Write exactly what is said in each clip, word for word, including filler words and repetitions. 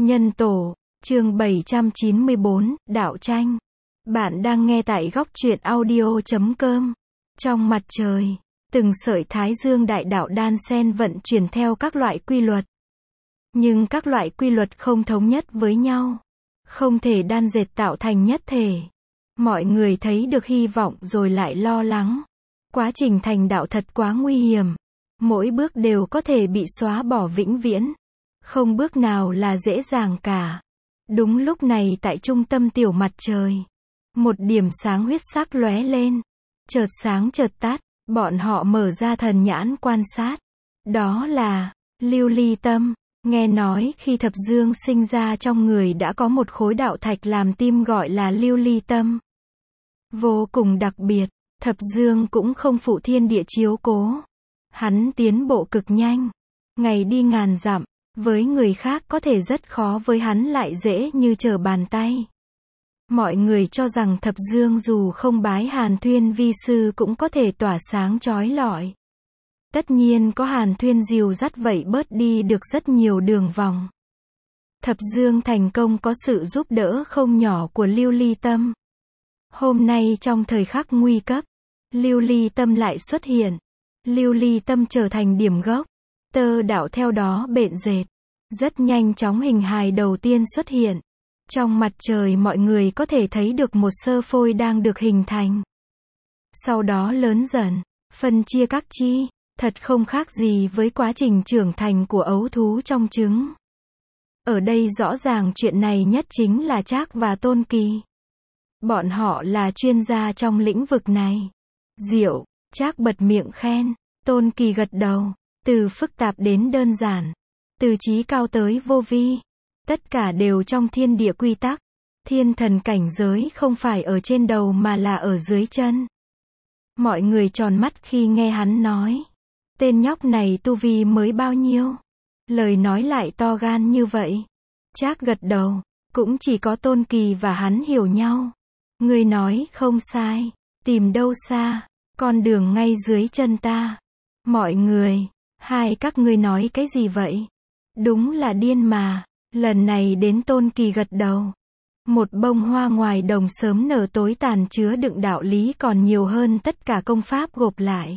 Nhân tổ, chương bảy trăm chín mươi bốn, đạo tranh. Bạn đang nghe tại góc truyện audio chấm com. Trong mặt trời, từng sợi thái dương đại đạo đan xen vận chuyển theo các loại quy luật. Nhưng các loại quy luật không thống nhất với nhau. Không thể đan dệt tạo thành nhất thể. Mọi người thấy được hy vọng rồi lại lo lắng. Quá trình thành đạo thật quá nguy hiểm. Mỗi bước đều có thể bị xóa bỏ vĩnh viễn. Không bước nào là dễ dàng cả. Đúng lúc này tại trung tâm tiểu mặt trời, một điểm sáng huyết sắc lóe lên. Chợt sáng chợt tắt, bọn họ mở ra thần nhãn quan sát. Đó là lưu ly tâm. Nghe nói khi thập dương sinh ra trong người đã có một khối đạo thạch làm tim gọi là lưu ly tâm. Vô cùng đặc biệt, thập dương cũng không phụ thiên địa chiếu cố. Hắn tiến bộ cực nhanh, ngày đi ngàn dặm. Với người khác có thể rất khó, với hắn lại dễ như trở bàn tay. Mọi người cho rằng thập dương dù không bái Hàn Thuyên vi sư cũng có thể tỏa sáng chói lọi. Tất nhiên có Hàn Thuyên dìu dắt vậy bớt đi được rất nhiều đường vòng. Thập dương thành công có sự giúp đỡ không nhỏ của lưu ly tâm. Hôm nay trong thời khắc nguy cấp, lưu ly tâm lại xuất hiện. Lưu ly tâm trở thành điểm gốc. Tơ đạo theo đó bện dệt. Rất nhanh chóng hình hài đầu tiên xuất hiện. Trong mặt trời mọi người có thể thấy được một sơ phôi đang được hình thành. Sau đó lớn dần, phân chia các chi, thật không khác gì với quá trình trưởng thành của ấu thú trong trứng. Ở đây rõ ràng chuyện này nhất chính là Trác và Tôn Kỳ. Bọn họ là chuyên gia trong lĩnh vực này. Diệu, Trác bật miệng khen, Tôn Kỳ gật đầu. Từ phức tạp đến đơn giản, từ trí cao tới vô vi, tất cả đều trong thiên địa quy tắc. Thiên thần cảnh giới không phải ở trên đầu mà là ở dưới chân. Mọi người tròn mắt khi nghe hắn nói. Tên nhóc này tu vi mới bao nhiêu? Lời nói lại to gan như vậy. Trác gật đầu, cũng chỉ có Tôn Kỳ và hắn hiểu nhau. Ngươi nói không sai, tìm đâu xa, con đường ngay dưới chân ta. Mọi người, hai các ngươi nói cái gì vậy? Đúng là điên mà. Lần này đến Tôn Kỳ gật đầu. Một bông hoa ngoài đồng sớm nở tối tàn chứa đựng đạo lý còn nhiều hơn tất cả công pháp gộp lại.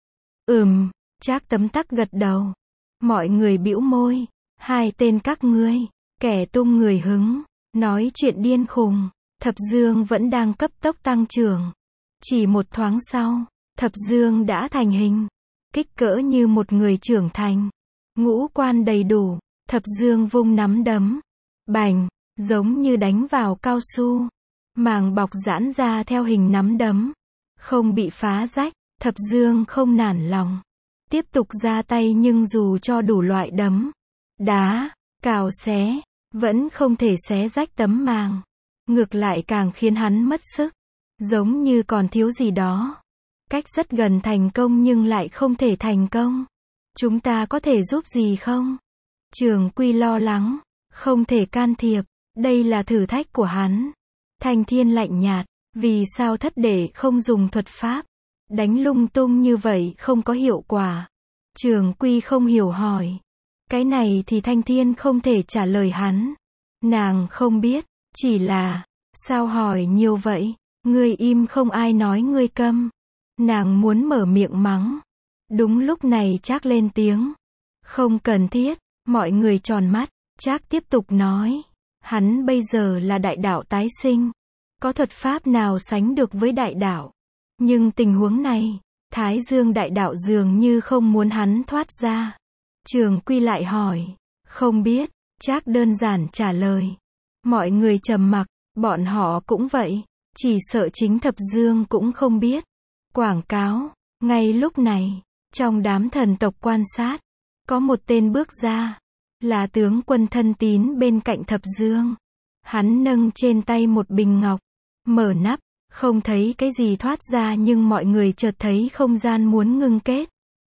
Ừm, Trác tấm tắc gật đầu. Mọi người bĩu môi. Hai tên các ngươi, kẻ tung người hứng, nói chuyện điên khùng. Thập dương vẫn đang cấp tốc tăng trưởng. Chỉ một thoáng sau, thập dương đã thành hình. Kích cỡ như một người trưởng thành. Ngũ quan đầy đủ. Thập dương vung nắm đấm. Bành, giống như đánh vào cao su. Màng bọc giãn ra theo hình nắm đấm. Không bị phá rách. Thập dương không nản lòng. Tiếp tục ra tay nhưng dù cho đủ loại đấm, đá, cào xé, vẫn không thể xé rách tấm màng. Ngược lại càng khiến hắn mất sức. Giống như còn thiếu gì đó. Cách rất gần thành công nhưng lại không thể thành công. Chúng ta có thể giúp gì không? Trường Quy lo lắng. Không thể can thiệp. Đây là thử thách của hắn. Thanh Thiên lạnh nhạt. Vì sao thất đệ không dùng thuật pháp? Đánh lung tung như vậy không có hiệu quả. Trường Quy không hiểu hỏi. Cái này thì Thanh Thiên không thể trả lời hắn. Nàng không biết. Chỉ là, sao hỏi nhiều vậy? Ngươi im không ai nói ngươi câm. Nàng muốn mở miệng mắng. Đúng lúc này Trác lên tiếng. Không cần thiết. Mọi người tròn mắt. Trác tiếp tục nói. Hắn bây giờ là đại đạo tái sinh. Có thuật pháp nào sánh được với đại đạo? Nhưng tình huống này, Thái Dương đại đạo dường như không muốn hắn thoát ra. Trường Quy lại hỏi. Không biết. Trác đơn giản trả lời. Mọi người trầm mặc. Bọn họ cũng vậy. Chỉ sợ chính thập dương cũng không biết. Quảng cáo. Ngay lúc này, trong đám thần tộc quan sát, có một tên bước ra. Là tướng quân thân tín bên cạnh thập dương. Hắn nâng trên tay một bình ngọc. Mở nắp, không thấy cái gì thoát ra nhưng mọi người chợt thấy không gian muốn ngưng kết.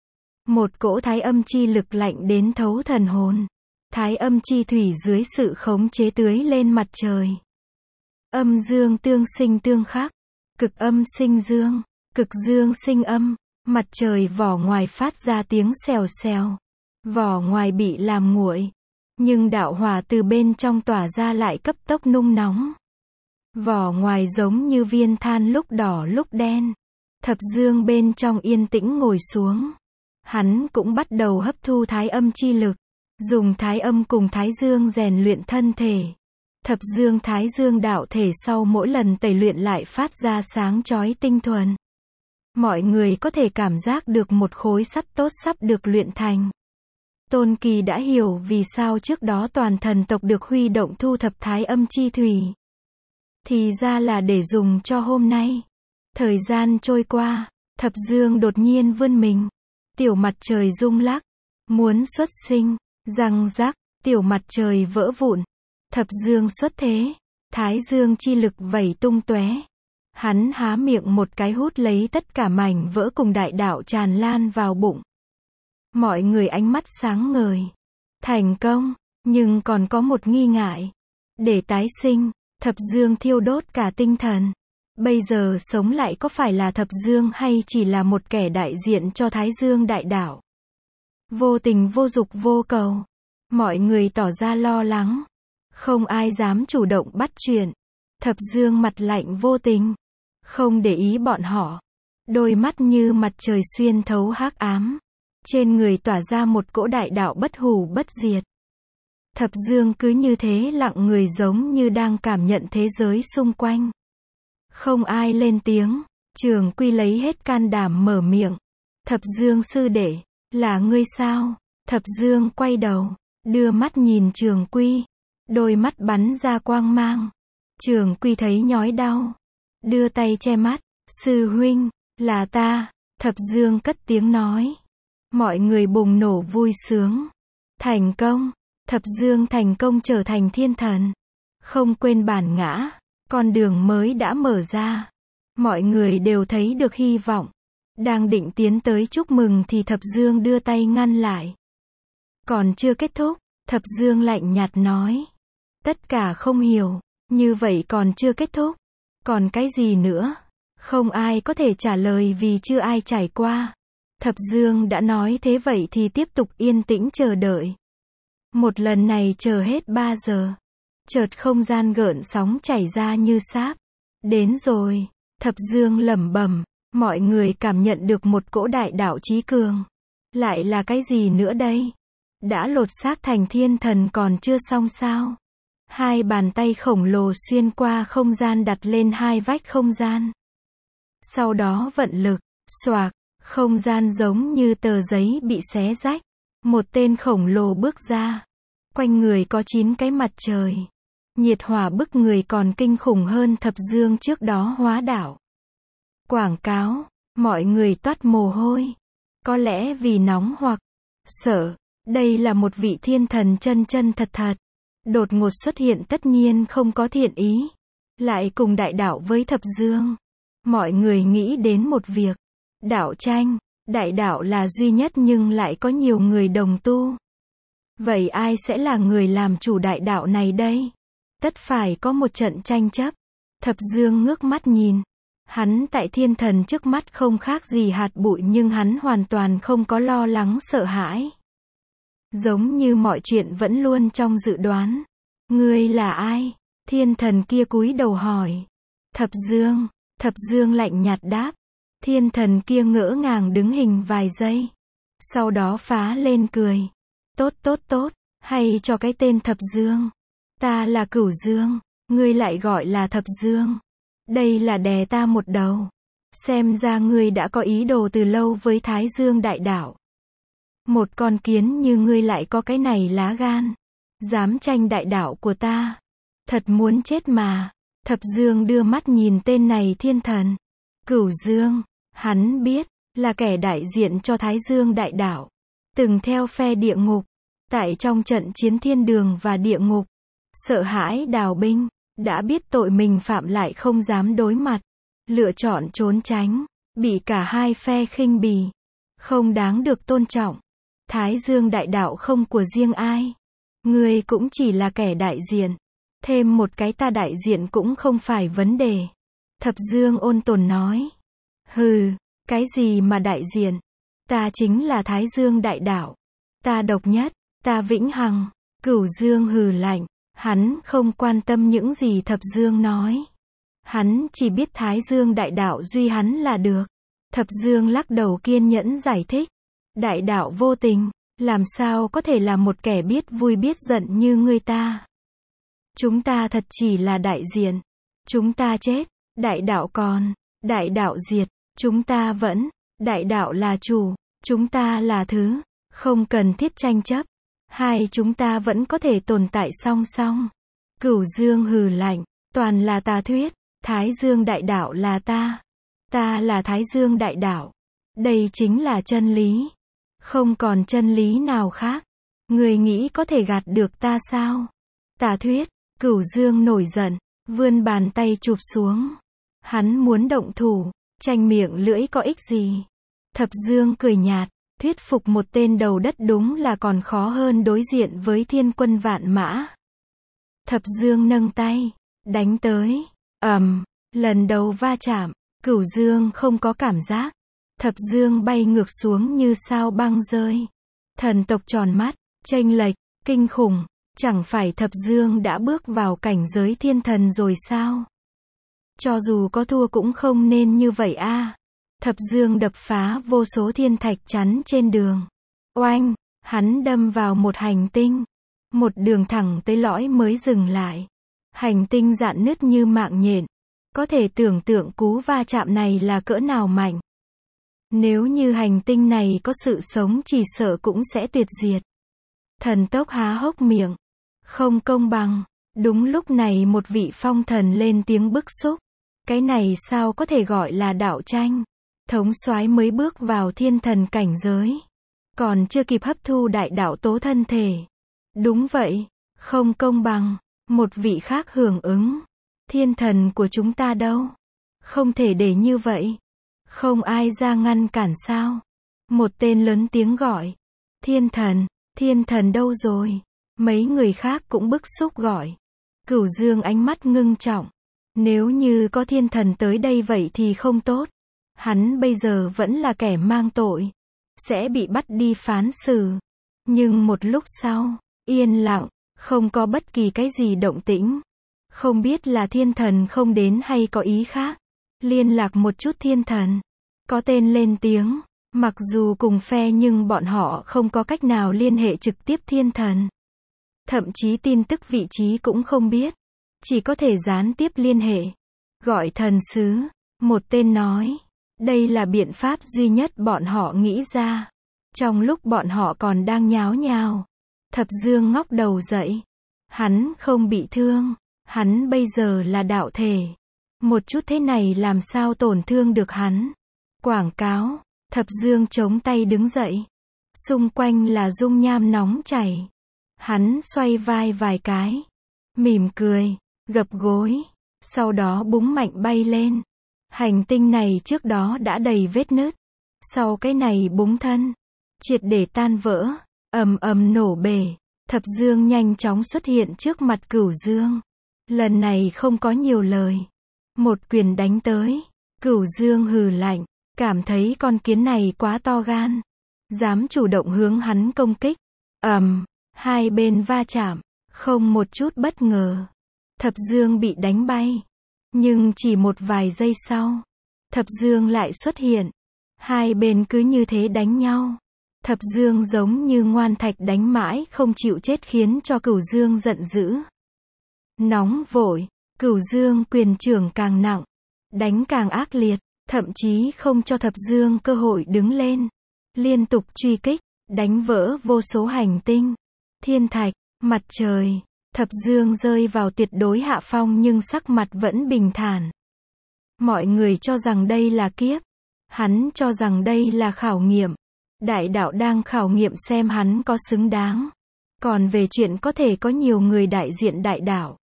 Một cỗ thái âm chi lực lạnh đến thấu thần hồn. Thái âm chi thủy dưới sự khống chế tưới lên mặt trời. Âm dương tương sinh tương khắc. Cực âm sinh dương. Cực dương sinh âm. Mặt trời vỏ ngoài phát ra tiếng xèo xèo. Vỏ ngoài bị làm nguội. Nhưng đạo hỏa từ bên trong tỏa ra lại cấp tốc nung nóng. Vỏ ngoài giống như viên than lúc đỏ lúc đen. Thập Dương bên trong yên tĩnh ngồi xuống. Hắn cũng bắt đầu hấp thu thái âm chi lực. Dùng thái âm cùng thái dương rèn luyện thân thể. Thập Dương thái dương đạo thể sau mỗi lần tẩy luyện lại phát ra sáng chói tinh thuần. Mọi người có thể cảm giác được một khối sắt tốt sắp được luyện thành. Tôn Kỳ đã hiểu vì sao trước đó toàn thần tộc được huy động thu thập thái âm chi thủy. Thì ra là để dùng cho hôm nay. Thời gian trôi qua, Thập Dương đột nhiên vươn mình. Tiểu mặt trời rung lắc, muốn xuất sinh, răng rắc, tiểu mặt trời vỡ vụn. Thập Dương xuất thế, thái dương chi lực vẩy tung tóe. Hắn há miệng một cái hút lấy tất cả mảnh vỡ cùng đại đạo tràn lan vào bụng. Mọi người ánh mắt sáng ngời. Thành công, nhưng còn có một nghi ngại. Để tái sinh, Thập Dương thiêu đốt cả tinh thần. Bây giờ sống lại có phải là Thập Dương hay chỉ là một kẻ đại diện cho Thái Dương đại đạo? Vô tình vô dục vô cầu. Mọi người tỏ ra lo lắng. Không ai dám chủ động bắt chuyện. Thập Dương mặt lạnh vô tình. Không để ý bọn họ. Đôi mắt như mặt trời xuyên thấu hắc ám. Trên người tỏa ra một cỗ đại đạo bất hủ bất diệt. Thập Dương cứ như thế lặng người giống như đang cảm nhận thế giới xung quanh. Không ai lên tiếng. Trường Quy lấy hết can đảm mở miệng. Thập Dương sư đệ, là ngươi sao? Thập Dương quay đầu, đưa mắt nhìn Trường Quy. Đôi mắt bắn ra quang mang. Trường Quy thấy nhói đau. Đưa tay che mắt. Sư huynh, là ta. Thập Dương cất tiếng nói. Mọi người bùng nổ vui sướng. Thành công. Thập Dương thành công trở thành thiên thần. Không quên bản ngã. Con đường mới đã mở ra. Mọi người đều thấy được hy vọng. Đang định tiến tới chúc mừng thì Thập Dương đưa tay ngăn lại. Còn chưa kết thúc, Thập Dương lạnh nhạt nói. Tất cả không hiểu. Như vậy còn chưa kết thúc. Còn cái gì nữa? Không ai có thể trả lời vì chưa ai trải qua. Thập Dương đã nói thế vậy thì tiếp tục yên tĩnh chờ đợi. Một lần này chờ hết ba giờ. Chợt không gian gợn sóng chảy ra như sáp. Đến rồi. Thập Dương lẩm bẩm. Mọi người cảm nhận được một cỗ đại đạo chí cường. Lại là cái gì nữa đây? Đã lột xác thành thiên thần còn chưa xong sao? Hai bàn tay khổng lồ xuyên qua không gian đặt lên hai vách không gian. Sau đó vận lực, xoạc, không gian giống như tờ giấy bị xé rách. Một tên khổng lồ bước ra. Quanh người có chín cái mặt trời. Nhiệt hỏa bức người còn kinh khủng hơn Thập Dương trước đó hóa đảo. Quảng cáo, mọi người toát mồ hôi. Có lẽ vì nóng hoặc sợ, đây là một vị thiên thần chân chân thật thật. Đột ngột xuất hiện tất nhiên không có thiện ý. Lại cùng đại đạo với Thập Dương. Mọi người nghĩ đến một việc. Đạo tranh, đại đạo là duy nhất nhưng lại có nhiều người đồng tu. Vậy ai sẽ là người làm chủ đại đạo này đây? Tất phải có một trận tranh chấp. Thập Dương ngước mắt nhìn. Hắn tại thiên thần trước mắt không khác gì hạt bụi nhưng hắn hoàn toàn không có lo lắng sợ hãi. Giống như mọi chuyện vẫn luôn trong dự đoán. Ngươi là ai? Thiên thần kia cúi đầu hỏi. Thập Dương. Thập Dương lạnh nhạt đáp. Thiên thần kia ngỡ ngàng đứng hình vài giây. Sau đó phá lên cười. Tốt tốt tốt, hay cho cái tên Thập Dương. Ta là Cửu Dương, ngươi lại gọi là Thập Dương. Đây là đè ta một đầu. Xem ra ngươi đã có ý đồ từ lâu với Thái Dương đại đạo. Một con kiến như ngươi lại có cái này lá gan. Dám tranh đại đạo của ta. Thật muốn chết mà. Thập Dương đưa mắt nhìn tên này thiên thần. Cửu Dương, hắn biết, là kẻ đại diện cho Thái Dương đại đạo. Từng theo phe địa ngục. Tại trong trận chiến thiên đường và địa ngục. Sợ hãi đào binh. Đã biết tội mình phạm lại không dám đối mặt. Lựa chọn trốn tránh. Bị cả hai phe khinh bỉ. Không đáng được tôn trọng. Thái Dương đại đạo không của riêng ai. Ngươi cũng chỉ là kẻ đại diện. Thêm một cái ta đại diện cũng không phải vấn đề. Thập Dương ôn tồn nói. Hừ, cái gì mà đại diện? Ta chính là Thái Dương đại đạo. Ta độc nhất, ta vĩnh hằng, Cửu Dương hừ lạnh, hắn không quan tâm những gì Thập Dương nói. Hắn chỉ biết Thái Dương đại đạo duy hắn là được. Thập Dương lắc đầu kiên nhẫn giải thích. Đại đạo vô tình, làm sao có thể là một kẻ biết vui biết giận như ngươi ta. Chúng ta thật chỉ là đại diện. Chúng ta chết, đại đạo còn, đại đạo diệt, chúng ta vẫn, đại đạo là chủ, chúng ta là thứ, không cần thiết tranh chấp. Hai chúng ta vẫn có thể tồn tại song song. Cửu Dương hừ lạnh, toàn là tà thuyết, Thái Dương đại đạo là ta. Ta là Thái Dương đại đạo. Đây chính là chân lý. Không còn chân lý nào khác. Người nghĩ có thể gạt được ta sao? Tà thuyết, Cửu Dương nổi giận, vươn bàn tay chụp xuống. Hắn muốn động thủ, tranh miệng lưỡi có ích gì? Thập Dương cười nhạt, thuyết phục một tên đầu đất đúng là còn khó hơn đối diện với thiên quân vạn mã. Thập Dương nâng tay, đánh tới, ầm, lần đầu va chạm, Cửu Dương không có cảm giác. Thập Dương bay ngược xuống như sao băng rơi. Thần tộc tròn mắt, chênh lệch, kinh khủng, chẳng phải Thập Dương đã bước vào cảnh giới thiên thần rồi sao? Cho dù có thua cũng không nên như vậy a. À. Thập Dương đập phá vô số thiên thạch chắn trên đường. Oanh, hắn đâm vào một hành tinh. Một đường thẳng tới lõi mới dừng lại. Hành tinh rạn nứt như mạng nhện. Có thể tưởng tượng cú va chạm này là cỡ nào mạnh. Nếu như hành tinh này có sự sống chỉ sợ cũng sẽ tuyệt diệt. Thần tốc há hốc miệng. Không công bằng. Đúng lúc này một vị phong thần lên tiếng bức xúc. Cái này sao có thể gọi là đạo tranh? Thống soái mới bước vào thiên thần cảnh giới. Còn chưa kịp hấp thu đại đạo tố thân thể. Đúng vậy. Không công bằng. Một vị khác hưởng ứng. Thiên thần của chúng ta đâu? Không thể để như vậy. Không ai ra ngăn cản sao? Một tên lớn tiếng gọi. Thiên thần, thiên thần đâu rồi? Mấy người khác cũng bức xúc gọi. Cửu Dương ánh mắt ngưng trọng. Nếu như có thiên thần tới đây vậy thì không tốt. Hắn bây giờ vẫn là kẻ mang tội. Sẽ bị bắt đi phán xử. Nhưng một lúc sau, yên lặng, không có bất kỳ cái gì động tĩnh. Không biết là thiên thần không đến hay có ý khác. Liên lạc một chút thiên thần. Có tên lên tiếng. Mặc dù cùng phe nhưng bọn họ không có cách nào liên hệ trực tiếp thiên thần. Thậm chí tin tức vị trí cũng không biết. Chỉ có thể gián tiếp liên hệ. Gọi thần sứ. Một tên nói. Đây là biện pháp duy nhất bọn họ nghĩ ra. Trong lúc bọn họ còn đang nháo nhào. Thập Dương ngóc đầu dậy. Hắn không bị thương. Hắn bây giờ là đạo thể. Một chút thế này làm sao tổn thương được hắn. Quảng cáo. Thập Dương chống tay đứng dậy. Xung quanh là dung nham nóng chảy. Hắn xoay vai vài cái. Mỉm cười. Gập gối. Sau đó búng mạnh bay lên. Hành tinh này trước đó đã đầy vết nứt. Sau cái này búng thân. Triệt để tan vỡ. Ầm ầm nổ bể. Thập Dương nhanh chóng xuất hiện trước mặt Cửu Dương. Lần này không có nhiều lời. Một quyền đánh tới. Cửu Dương hừ lạnh. Cảm thấy con kiến này quá to gan. Dám chủ động hướng hắn công kích. Ầm. Hai bên va chạm. Không một chút bất ngờ. Thập Dương bị đánh bay. Nhưng chỉ một vài giây sau. Thập Dương lại xuất hiện. Hai bên cứ như thế đánh nhau. Thập Dương giống như ngoan thạch đánh mãi không chịu chết khiến cho Cửu Dương giận dữ. Nóng vội. Cửu Dương quyền trưởng càng nặng. Đánh càng ác liệt. Thậm chí không cho Thập Dương cơ hội đứng lên. Liên tục truy kích. Đánh vỡ vô số hành tinh. Thiên thạch. Mặt trời. Thập Dương rơi vào tuyệt đối hạ phong nhưng sắc mặt vẫn bình thản. Mọi người cho rằng đây là kiếp. Hắn cho rằng đây là khảo nghiệm. Đại đạo đang khảo nghiệm xem hắn có xứng đáng. Còn về chuyện có thể có nhiều người đại diện đại đạo.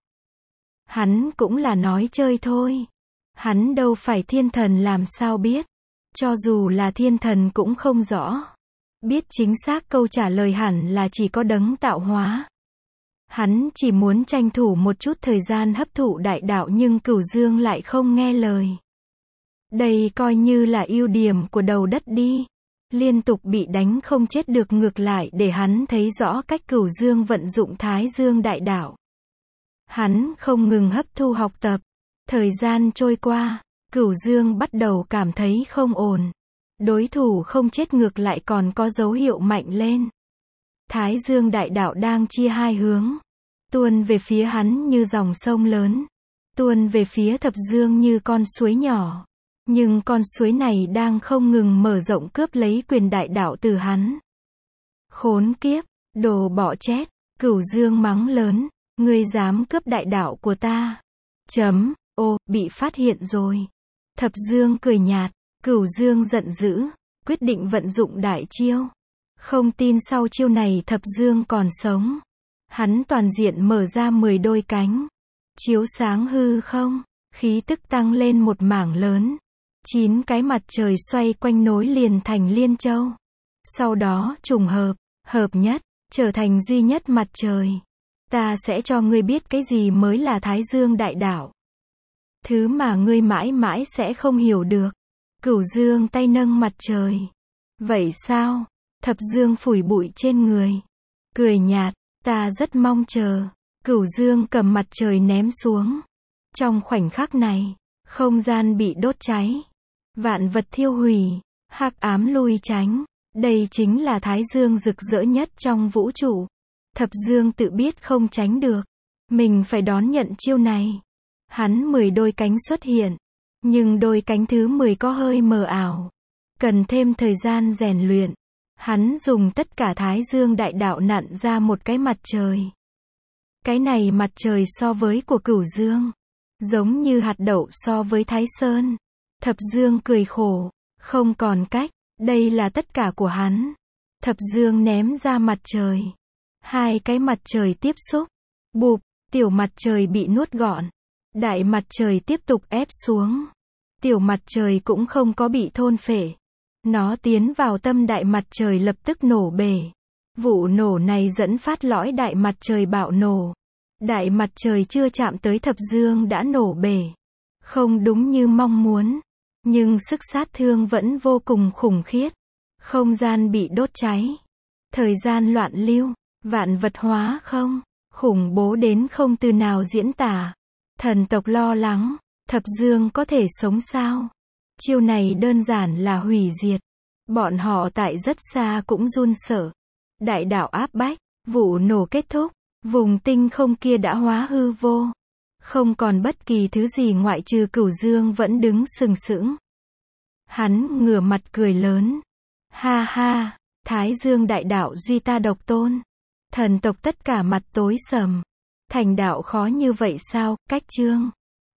Hắn cũng là nói chơi thôi. Hắn đâu phải thiên thần làm sao biết. Cho dù là thiên thần cũng không rõ. Biết chính xác câu trả lời hẳn là chỉ có đấng tạo hóa. Hắn chỉ muốn tranh thủ một chút thời gian hấp thụ đại đạo nhưng Cửu Dương lại không nghe lời. Đây coi như là ưu điểm của đầu đất đi. liên tục bị đánh không chết được, ngược lại để hắn thấy rõ cách Cửu Dương vận dụng Thái Dương đại đạo. Hắn không ngừng hấp thu học tập. Thời gian trôi qua, Cửu Dương bắt đầu cảm thấy không ổn. Đối thủ không chết ngược lại còn có dấu hiệu mạnh lên. Thái Dương đại đạo đang chia hai hướng. Tuôn về phía hắn như dòng sông lớn. Tuôn về phía Thập Dương như con suối nhỏ. Nhưng con suối này đang không ngừng mở rộng cướp lấy quyền đại đạo từ hắn. Khốn kiếp, đồ bọ chét, Cửu Dương mắng lớn, ngươi dám cướp đại đạo của ta. Chấm, ô, bị phát hiện rồi. Thập Dương cười nhạt, Cửu Dương giận dữ, quyết định vận dụng đại chiêu. Không tin sau chiêu này Thập Dương còn sống. Hắn toàn diện mở ra mười đôi cánh. Chiếu sáng hư không, khí tức tăng lên một mảng lớn. Chín cái mặt trời xoay quanh nối liền thành liên châu. Sau đó trùng hợp, hợp nhất, trở thành duy nhất mặt trời. Ta sẽ cho ngươi biết cái gì mới là Thái Dương đại đạo. Thứ mà ngươi mãi mãi sẽ không hiểu được. Cửu Dương tay nâng mặt trời. Vậy sao? Thập Dương phủi bụi trên người. Cười nhạt, ta rất mong chờ. Cửu Dương cầm mặt trời ném xuống. Trong khoảnh khắc này, không gian bị đốt cháy. Vạn vật thiêu hủy, hắc ám lui tránh. Đây chính là Thái Dương rực rỡ nhất trong vũ trụ. Thập Dương tự biết không tránh được. Mình phải đón nhận chiêu này. Hắn mười đôi cánh xuất hiện. Nhưng đôi cánh thứ mười có hơi mờ ảo. Cần thêm thời gian rèn luyện. Hắn dùng tất cả Thái Dương đại đạo nặn ra một cái mặt trời. Cái này mặt trời so với của Cửu Dương. Giống như hạt đậu so với Thái Sơn. Thập Dương cười khổ. Không còn cách. Đây là tất cả của hắn. Thập Dương ném ra mặt trời. Hai cái mặt trời tiếp xúc. Bụp, tiểu mặt trời bị nuốt gọn. Đại mặt trời tiếp tục ép xuống. Tiểu mặt trời cũng không có bị thôn phệ. Nó tiến vào tâm đại mặt trời lập tức nổ bể. Vụ nổ này dẫn phát lõi đại mặt trời bạo nổ. Đại mặt trời chưa chạm tới Thập Dương đã nổ bể. Không đúng như mong muốn. Nhưng sức sát thương vẫn vô cùng khủng khiếp. Không gian bị đốt cháy. Thời gian loạn lưu. Vạn vật hóa không. Khủng bố đến không từ nào diễn tả. Thần tộc lo lắng. Thập Dương có thể sống sao? Chiêu này đơn giản là hủy diệt. Bọn họ tại rất xa cũng run sợ. Đại đạo áp bách. Vụ nổ kết thúc. Vùng tinh không kia đã hóa hư vô. Không còn bất kỳ thứ gì ngoại trừ Cửu Dương vẫn đứng sừng sững. Hắn ngửa mặt cười lớn. Ha ha, Thái Dương đại đạo duy ta độc tôn. Thần tộc tất cả mặt tối sầm. Thành đạo khó như vậy sao? Cách chương